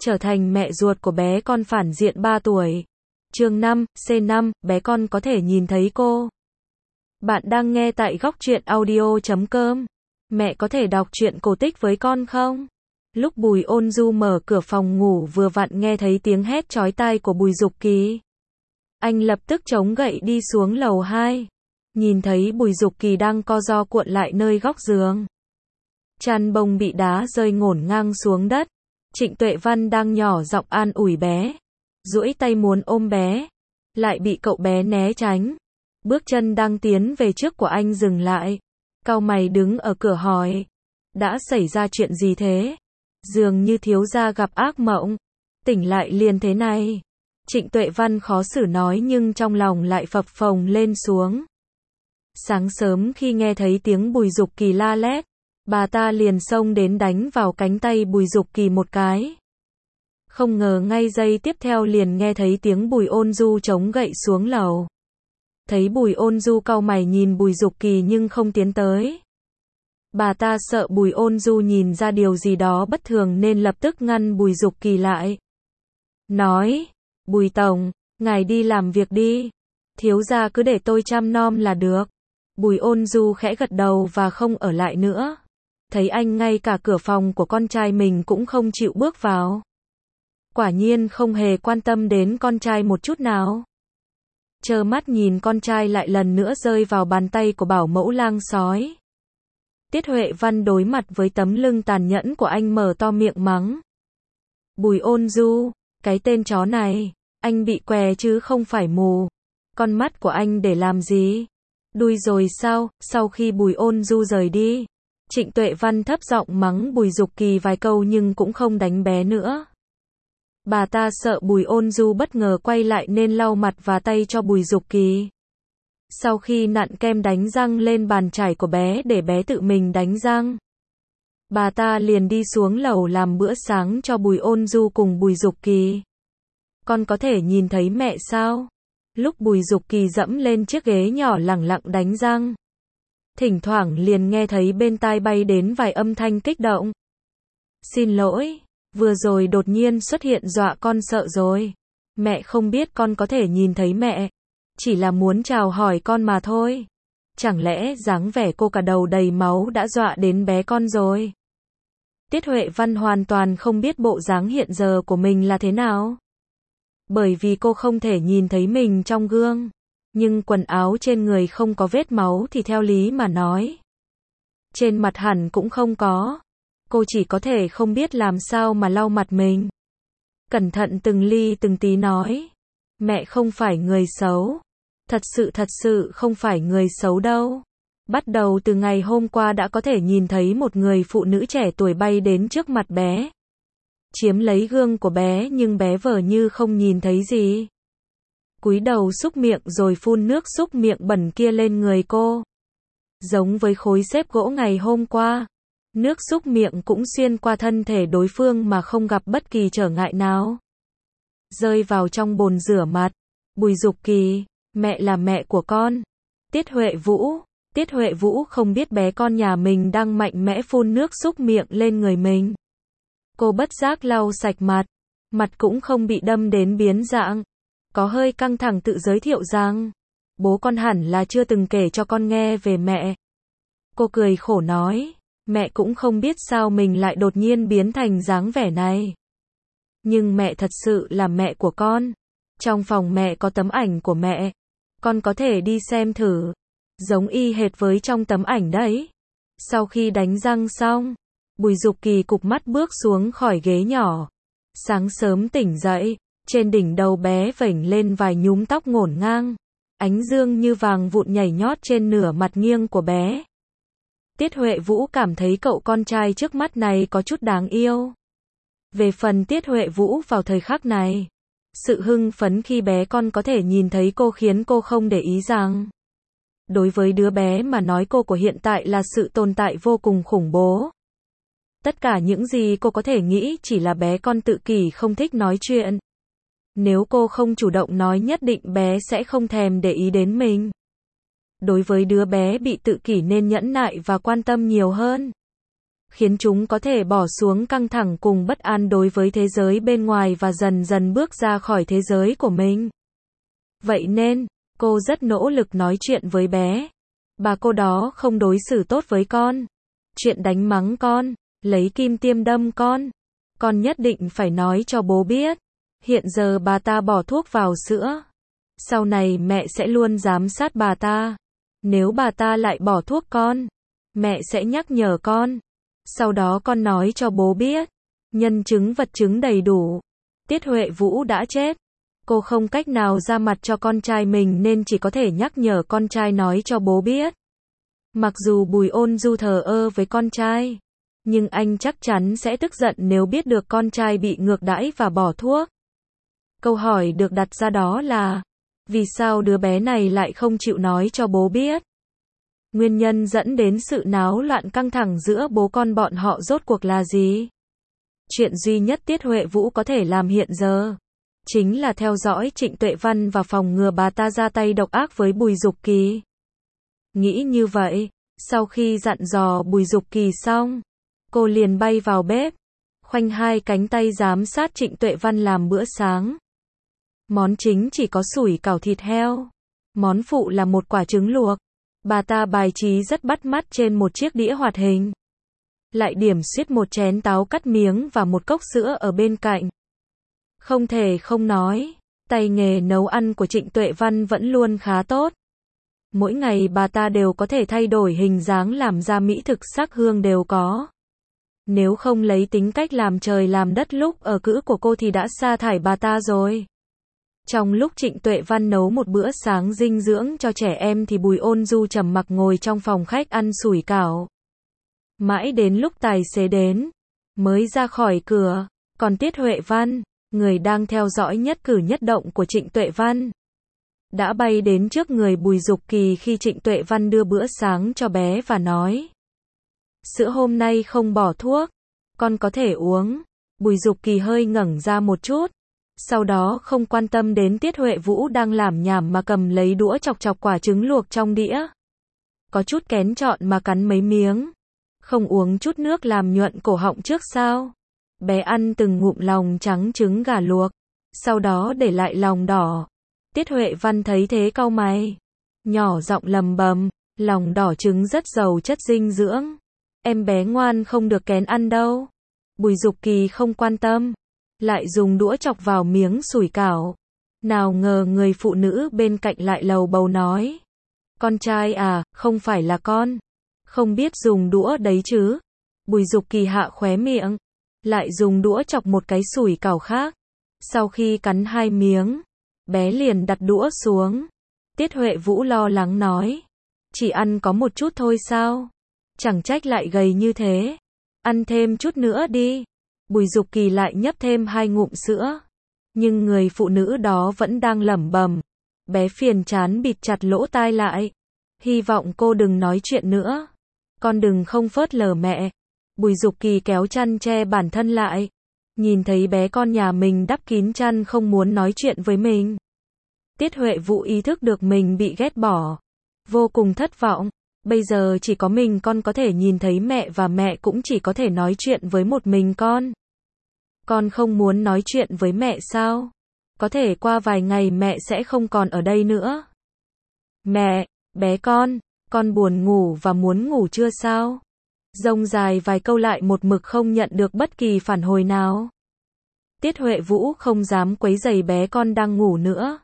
trở thành mẹ ruột của bé con phản diện 3 tuổi. Chương 5, C5, bé con có thể nhìn thấy cô. Bạn đang nghe tại góc truyện audio.com. Mẹ có thể đọc truyện cổ tích với con không? Lúc Bùi Ôn Du mở cửa phòng ngủ vừa vặn nghe thấy tiếng hét chói tai của Bùi Dục Kỳ. Anh lập tức chống gậy đi xuống lầu 2. Nhìn thấy Bùi Dục Kỳ đang co ro cuộn lại nơi góc giường. Chăn bông bị đá rơi ngổn ngang xuống đất. Trịnh Tuệ Văn đang nhỏ giọng an ủi bé. Duỗi tay muốn ôm bé. Lại bị cậu bé né tránh. Bước chân đang tiến về trước của anh dừng lại. Cau mày đứng ở cửa hỏi. Đã xảy ra chuyện gì thế? Dường như thiếu gia gặp ác mộng. Tỉnh lại liền thế này. Trịnh Tuệ Văn khó xử nói nhưng trong lòng lại phập phồng lên xuống. Sáng sớm khi nghe thấy tiếng Bùi Dục Kỳ la lét, bà ta liền xông đến đánh vào cánh tay Bùi Dục Kỳ một cái. Không ngờ ngay giây tiếp theo liền nghe thấy tiếng Bùi Ôn Du chống gậy xuống lầu. Thấy Bùi Ôn Du cau mày nhìn Bùi Dục Kỳ nhưng không tiến tới. Bà ta sợ Bùi Ôn Du nhìn ra điều gì đó bất thường nên lập tức ngăn Bùi Dục Kỳ lại. Nói, Bùi Tổng, ngài đi làm việc đi. Thiếu gia cứ để tôi chăm nom là được. Bùi Ôn Du khẽ gật đầu và không ở lại nữa. Thấy anh ngay cả cửa phòng của con trai mình cũng không chịu bước vào. Quả nhiên không hề quan tâm đến con trai một chút nào. Trơ mắt nhìn con trai lại lần nữa rơi vào bàn tay của bảo mẫu lang sói. Tiết Huệ Văn đối mặt với tấm lưng tàn nhẫn của anh mở to miệng mắng. Bùi Ôn Du, cái tên chó này, anh bị què chứ không phải mù. Con mắt của anh để làm gì? Đuôi rồi sao? Sau khi Bùi Ôn Du rời đi, Trịnh Tuệ Văn thấp giọng mắng Bùi Dục Kỳ vài câu nhưng cũng không đánh bé nữa. Bà ta sợ Bùi Ôn Du bất ngờ quay lại nên lau mặt và tay cho Bùi Dục Kỳ. Sau khi nặn kem đánh răng lên bàn chải của bé để bé tự mình đánh răng, bà ta liền đi xuống lầu làm bữa sáng cho Bùi Ôn Du cùng Bùi Dục Kỳ. Con có thể nhìn thấy mẹ sao? Lúc Bùi Dục Kỳ dẫm lên chiếc ghế nhỏ lẳng lặng đánh răng, thỉnh thoảng liền nghe thấy bên tai bay đến vài âm thanh kích động. Xin lỗi, vừa rồi đột nhiên xuất hiện dọa con sợ rồi. Mẹ không biết con có thể nhìn thấy mẹ. Chỉ là muốn chào hỏi con mà thôi. Chẳng lẽ dáng vẻ cô cả đầu đầy máu đã dọa đến bé con rồi? Tiết Huệ Văn hoàn toàn không biết bộ dáng hiện giờ của mình là thế nào. Bởi vì cô không thể nhìn thấy mình trong gương. Nhưng quần áo trên người không có vết máu thì theo lý mà nói, trên mặt hẳn cũng không có. Cô chỉ có thể không biết làm sao mà lau mặt mình. Cẩn thận từng ly từng tí nói. Mẹ không phải người xấu. Thật sự không phải người xấu đâu. Bắt đầu từ ngày hôm qua đã có thể nhìn thấy một người phụ nữ trẻ tuổi bay đến trước mặt bé. Chiếm lấy gương của bé nhưng bé vờ như không nhìn thấy gì. Cúi đầu xúc miệng rồi phun nước xúc miệng bẩn kia lên người cô. Giống với khối xếp gỗ ngày hôm qua. Nước xúc miệng cũng xuyên qua thân thể đối phương mà không gặp bất kỳ trở ngại nào. Rơi vào trong bồn rửa mặt. Bùi Dục Kỳ, mẹ là mẹ của con. Tiết Huệ Vũ không biết bé con nhà mình đang mạnh mẽ phun nước xúc miệng lên người mình. Cô bất giác lau sạch mặt. Mặt cũng không bị đâm đến biến dạng. Có hơi căng thẳng tự giới thiệu rằng, bố con hẳn là chưa từng kể cho con nghe về mẹ. Cô cười khổ nói, mẹ cũng không biết sao mình lại đột nhiên biến thành dáng vẻ này. Nhưng mẹ thật sự là mẹ của con. Trong phòng mẹ có tấm ảnh của mẹ. Con có thể đi xem thử. Giống y hệt với trong tấm ảnh đấy. Sau khi đánh răng xong, Bùi Dục Kỳ cụp mắt bước xuống khỏi ghế nhỏ. Sáng sớm tỉnh dậy, trên đỉnh đầu bé vểnh lên vài nhúm tóc ngổn ngang. Ánh dương như vàng vụn nhảy nhót trên nửa mặt nghiêng của bé. Tiết Huệ Vũ cảm thấy cậu con trai trước mắt này có chút đáng yêu. Về phần Tiết Huệ Vũ vào thời khắc này, sự hưng phấn khi bé con có thể nhìn thấy cô khiến cô không để ý rằng, đối với đứa bé mà nói cô của hiện tại là sự tồn tại vô cùng khủng bố. Tất cả những gì cô có thể nghĩ chỉ là bé con tự kỷ không thích nói chuyện. Nếu cô không chủ động nói nhất định bé sẽ không thèm để ý đến mình. Đối với đứa bé bị tự kỷ nên nhẫn nại và quan tâm nhiều hơn. khiến chúng có thể bỏ xuống căng thẳng cùng bất an đối với thế giới bên ngoài và dần dần bước ra khỏi thế giới của mình. Vậy nên, cô rất nỗ lực nói chuyện với bé. Bà cô đó không đối xử tốt với con. Chuyện đánh mắng con, lấy kim tiêm đâm con nhất định phải nói cho bố biết. Hiện giờ bà ta bỏ thuốc vào sữa. Sau này mẹ sẽ luôn giám sát bà ta. Nếu bà ta lại bỏ thuốc mẹ sẽ nhắc nhở con. Sau đó con nói cho bố biết. Nhân chứng vật chứng đầy đủ. Tiết Huệ Vũ đã chết. Cô không cách nào ra mặt cho con trai mình nên chỉ có thể nhắc nhở con trai nói cho bố biết. Mặc dù Bùi Ôn Du thờ ơ với con trai, nhưng anh chắc chắn sẽ tức giận nếu biết được con trai bị ngược đãi và bỏ thuốc. Câu hỏi được đặt ra đó là, vì sao đứa bé này lại không chịu nói cho bố biết? Nguyên nhân dẫn đến sự náo loạn căng thẳng giữa bố con bọn họ rốt cuộc là gì? Chuyện duy nhất Tiết Huệ Vũ có thể làm hiện giờ chính là theo dõi Trịnh Tuệ Văn và phòng ngừa bà ta ra tay độc ác với Bùi Dục Kỳ. Nghĩ như vậy, sau khi dặn dò Bùi Dục Kỳ xong, cô liền bay vào bếp, khoanh hai cánh tay giám sát Trịnh Tuệ Văn làm bữa sáng. Món chính chỉ có sủi cảo thịt heo. Món phụ là một quả trứng luộc. Bà ta bài trí rất bắt mắt trên một chiếc đĩa hoạt hình. Lại điểm xuyết một chén táo cắt miếng và một cốc sữa ở bên cạnh. Không thể không nói, tay nghề nấu ăn của Trịnh Tuệ Văn vẫn luôn khá tốt. Mỗi ngày bà ta đều có thể thay đổi hình dáng làm ra mỹ thực sắc hương đều có. Nếu không lấy tính cách làm trời làm đất lúc ở cữ của cô thì đã sa thải bà ta rồi. Trong lúc Trịnh Tuệ Văn nấu một bữa sáng dinh dưỡng cho trẻ em thì Bùi Ôn Du trầm mặc ngồi trong phòng khách ăn sủi cảo. Mãi đến lúc tài xế đến, mới ra khỏi cửa, còn Tiết Huệ Văn, người đang theo dõi nhất cử nhất động của Trịnh Tuệ Văn, đã bay đến trước người Bùi Dục Kỳ khi Trịnh Tuệ Văn đưa bữa sáng cho bé và nói: sữa hôm nay không bỏ thuốc, con có thể uống. Bùi Dục Kỳ hơi ngẩng ra một chút, sau đó không quan tâm đến Tiết Huệ Vũ đang lảm nhảm mà cầm lấy đũa chọc chọc quả trứng luộc trong đĩa. Có chút kén chọn mà cắn mấy miếng. Không uống chút nước làm nhuận cổ họng trước sao? Bé ăn từng ngụm lòng trắng trứng gà luộc, sau đó để lại lòng đỏ. Tiết Huệ Văn thấy thế cau mày, nhỏ giọng lầm bầm, lòng đỏ trứng rất giàu chất dinh dưỡng. Em bé ngoan không được kén ăn đâu. Bùi Dục Kỳ không quan tâm, lại dùng đũa chọc vào miếng sủi cảo. Nào ngờ người phụ nữ bên cạnh lại lầu bầu nói: con trai à, không phải là con không biết dùng đũa đấy chứ. Bùi Dục Kỳ hạ khóe miệng, lại dùng đũa chọc một cái sủi cảo khác. Sau khi cắn hai miếng, bé liền đặt đũa xuống. Tiết Huệ Vũ lo lắng nói: chỉ ăn có một chút thôi sao? Chẳng trách lại gầy như thế. Ăn thêm chút nữa đi. Bùi Dục Kỳ lại nhấp thêm 2 ngụm sữa. Nhưng người phụ nữ đó vẫn đang lẩm bẩm. Bé phiền chán bịt chặt lỗ tai lại. Hy vọng cô đừng nói chuyện nữa. Con đừng không phớt lờ mẹ. Bùi Dục Kỳ kéo chăn che bản thân lại. Nhìn thấy bé con nhà mình đắp kín chăn không muốn nói chuyện với mình. Tiết Huệ Vũ ý thức được mình bị ghét bỏ. Vô cùng thất vọng. Bây giờ chỉ có mình con có thể nhìn thấy mẹ và mẹ cũng chỉ có thể nói chuyện với một mình con. Con không muốn nói chuyện với mẹ sao? Có thể qua vài ngày mẹ sẽ không còn ở đây nữa. Mẹ, bé con buồn ngủ và muốn ngủ chưa sao? Rông dài vài câu lại một mực không nhận được bất kỳ phản hồi nào. Tiết Huệ Vũ không dám quấy rầy bé con đang ngủ nữa.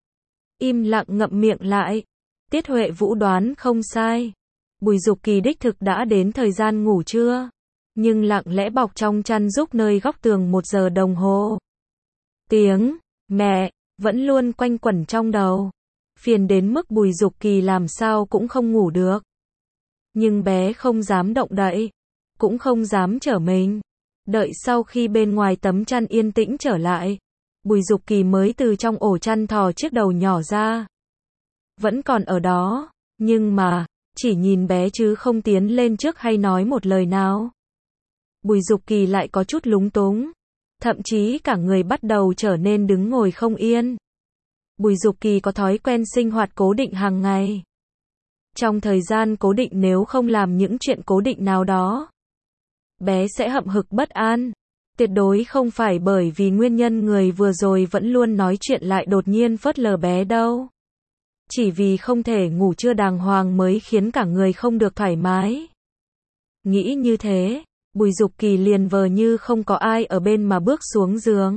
Im lặng ngậm miệng lại. Tiết Huệ Vũ đoán không sai. Bùi Dục Kỳ đích thực đã đến thời gian ngủ trưa. Nhưng lặng lẽ bọc trong chăn rúc nơi góc tường 1 giờ đồng hồ. Tiếng mẹ vẫn luôn quanh quẩn trong đầu. Phiền đến mức Bùi Dục Kỳ làm sao cũng không ngủ được. Nhưng bé không dám động đậy, cũng không dám trở mình. Đợi sau khi bên ngoài tấm chăn yên tĩnh trở lại, Bùi Dục Kỳ mới từ trong ổ chăn thò chiếc đầu nhỏ ra. Vẫn còn ở đó, nhưng mà chỉ nhìn bé chứ không tiến lên trước hay nói một lời nào. Bùi Dục Kỳ lại có chút lúng túng, thậm chí cả người bắt đầu trở nên đứng ngồi không yên. Bùi Dục Kỳ có thói quen sinh hoạt cố định hàng ngày. Trong thời gian cố định nếu không làm những chuyện cố định nào đó, bé sẽ hậm hực bất an. Tuyệt đối không phải bởi vì nguyên nhân người vừa rồi vẫn luôn nói chuyện lại đột nhiên phớt lờ bé đâu. Chỉ vì không thể ngủ trưa đàng hoàng mới khiến cả người không được thoải mái. Nghĩ như thế, Bùi Dục Kỳ liền vờ như không có ai ở bên mà bước xuống giường.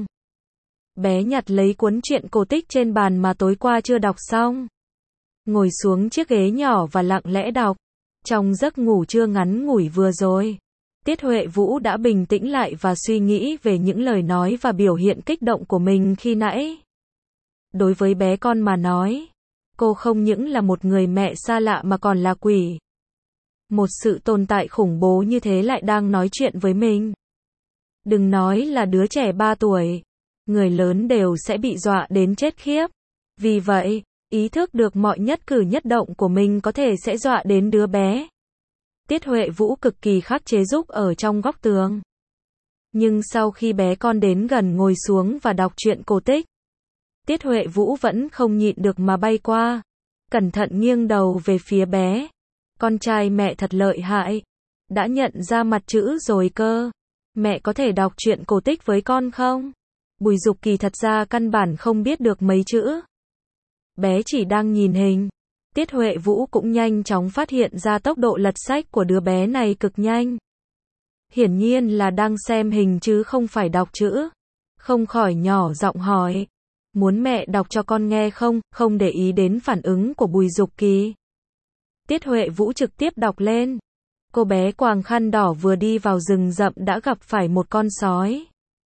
Bé nhặt lấy cuốn truyện cổ tích trên bàn mà tối qua chưa đọc xong. Ngồi xuống chiếc ghế nhỏ và lặng lẽ đọc. Trong giấc ngủ trưa ngắn ngủi vừa rồi, Tiết Huệ Vũ đã bình tĩnh lại và suy nghĩ về những lời nói và biểu hiện kích động của mình khi nãy. Đối với bé con mà nói, cô không những là một người mẹ xa lạ mà còn là quỷ. Một sự tồn tại khủng bố như thế lại đang nói chuyện với mình. Đừng nói là đứa trẻ 3 tuổi, người lớn đều sẽ bị dọa đến chết khiếp. Vì vậy, ý thức được mọi nhất cử nhất động của mình có thể sẽ dọa đến đứa bé. Tiết Huệ Vũ cực kỳ khắc chế giúp ở trong góc tường. Nhưng sau khi bé con đến gần ngồi xuống và đọc truyện cổ tích, Tiết Huệ Vũ vẫn không nhịn được mà bay qua, cẩn thận nghiêng đầu về phía bé. Con trai mẹ thật lợi hại, đã nhận ra mặt chữ rồi cơ. Mẹ có thể đọc truyện cổ tích với con không? Bùi Dục Kỳ thật ra căn bản không biết được mấy chữ. Bé chỉ đang nhìn hình. Tiết Huệ Vũ cũng nhanh chóng phát hiện ra tốc độ lật sách của đứa bé này cực nhanh. Hiển nhiên là đang xem hình chứ không phải đọc chữ. Không khỏi nhỏ giọng hỏi. Muốn mẹ đọc cho con nghe không? Không để ý đến phản ứng của Bùi Dục Kỳ. Tiết Huệ Vũ trực tiếp đọc lên. Cô bé quàng khăn đỏ vừa đi vào rừng rậm đã gặp phải một con sói.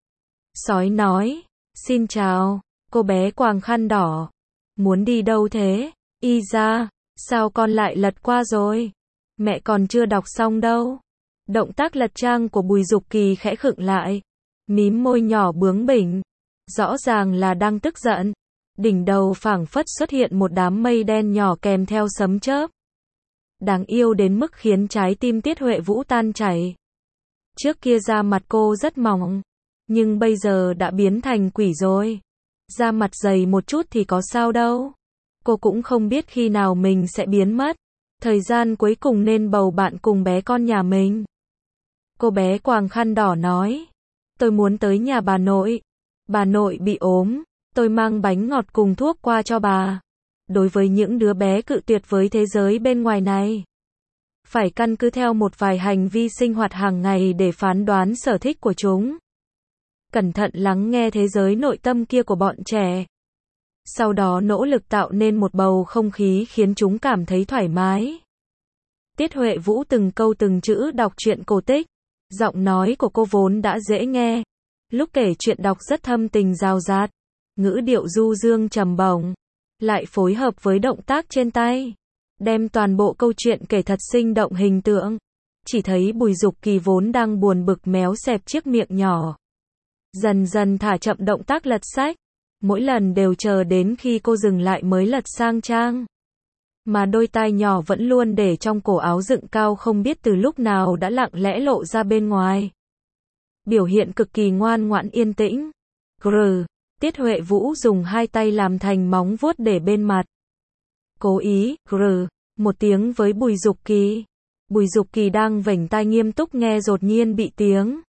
Sói nói, xin chào, cô bé quàng khăn đỏ. Muốn đi đâu thế? Y ra, sao con lại lật qua rồi? Mẹ còn chưa đọc xong đâu. Động tác lật trang của Bùi Dục Kỳ khẽ khựng lại. Mím môi nhỏ bướng bỉnh. Rõ ràng là đang tức giận. Đỉnh đầu phảng phất xuất hiện một đám mây đen nhỏ kèm theo sấm chớp. Đáng yêu đến mức khiến trái tim Tiết Huệ Vũ tan chảy. Trước kia da mặt cô rất mỏng, nhưng bây giờ đã biến thành quỷ rồi. Da mặt dày một chút thì có sao đâu. Cô cũng không biết khi nào mình sẽ biến mất. Thời gian cuối cùng nên bầu bạn cùng bé con nhà mình. Cô bé quàng khăn đỏ nói. Tôi muốn tới nhà bà nội. Bà nội bị ốm. Tôi mang bánh ngọt cùng thuốc qua cho bà. Đối với những đứa bé cự tuyệt với thế giới bên ngoài này, phải căn cứ theo một vài hành vi sinh hoạt hàng ngày để phán đoán sở thích của chúng. Cẩn thận lắng nghe thế giới nội tâm kia của bọn trẻ. Sau đó nỗ lực tạo nên một bầu không khí khiến chúng cảm thấy thoải mái. Tiết Huệ Vũ từng câu từng chữ đọc truyện cổ tích. Giọng nói của cô vốn đã dễ nghe. Lúc kể chuyện đọc rất thâm tình rào rạt. Ngữ điệu du dương trầm bổng. Lại phối hợp với động tác trên tay. Đem toàn bộ câu chuyện kể thật sinh động hình tượng. Chỉ thấy Bùi Dục Kỳ vốn đang buồn bực méo xẹp chiếc miệng nhỏ. Dần dần thả chậm động tác lật sách. Mỗi lần đều chờ đến khi cô dừng lại mới lật sang trang. Mà đôi tai nhỏ vẫn luôn để trong cổ áo dựng cao không biết từ lúc nào đã lặng lẽ lộ ra bên ngoài. Biểu hiện cực kỳ ngoan ngoãn yên tĩnh. Grr. Tiết Huệ Vũ dùng hai tay làm thành móng vuốt để bên mặt. Cố ý, grr, một tiếng với Bùi Dục Kỳ. Bùi Dục Kỳ đang vểnh tai nghiêm túc nghe đột nhiên bị tiếng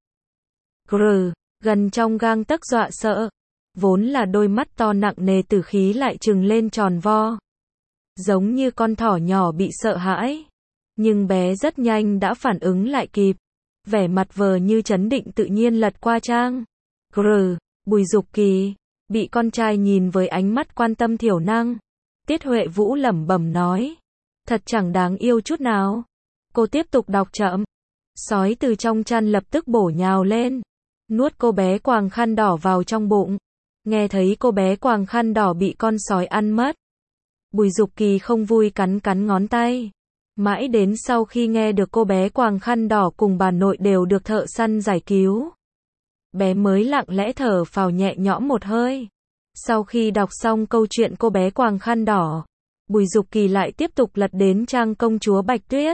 grr, gần trong gang tấc dọa sợ. Vốn là đôi mắt to nặng nề tử khí lại trừng lên tròn vo. Giống như con thỏ nhỏ bị sợ hãi. Nhưng bé rất nhanh đã phản ứng lại kịp. Vẻ mặt vờ như trấn định tự nhiên lật qua trang. Grr, Bùi Dục Kỳ. Bị con trai nhìn với ánh mắt quan tâm thiểu năng. Tiết Huệ Vũ lẩm bẩm nói. Thật chẳng đáng yêu chút nào. Cô tiếp tục đọc chậm. Sói từ trong chăn lập tức bổ nhào lên. Nuốt cô bé quàng khăn đỏ vào trong bụng. Nghe thấy cô bé quàng khăn đỏ bị con sói ăn mất. Bùi Dục Kỳ không vui cắn cắn ngón tay. Mãi đến sau khi nghe được cô bé quàng khăn đỏ cùng bà nội đều được thợ săn giải cứu. Bé mới lặng lẽ thở phào nhẹ nhõm một hơi. Sau khi đọc xong câu chuyện cô bé quàng khăn đỏ, Bùi Dục Kỳ lại tiếp tục lật đến trang công chúa Bạch Tuyết.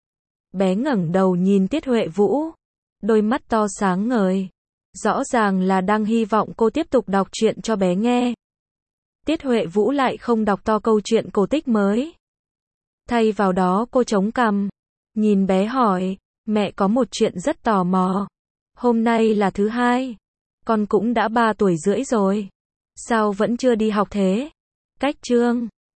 Bé ngẩng đầu nhìn Tiết Huệ Vũ, đôi mắt to sáng ngời. Rõ ràng là đang hy vọng cô tiếp tục đọc chuyện cho bé nghe. Tiết Huệ Vũ lại không đọc to câu chuyện cổ tích mới. Thay vào đó cô chống cằm, nhìn bé hỏi, Mẹ có một chuyện rất tò mò. Hôm nay là thứ hai. Con cũng đã 3 tuổi rưỡi rồi. Sao vẫn chưa đi học thế? Cách chương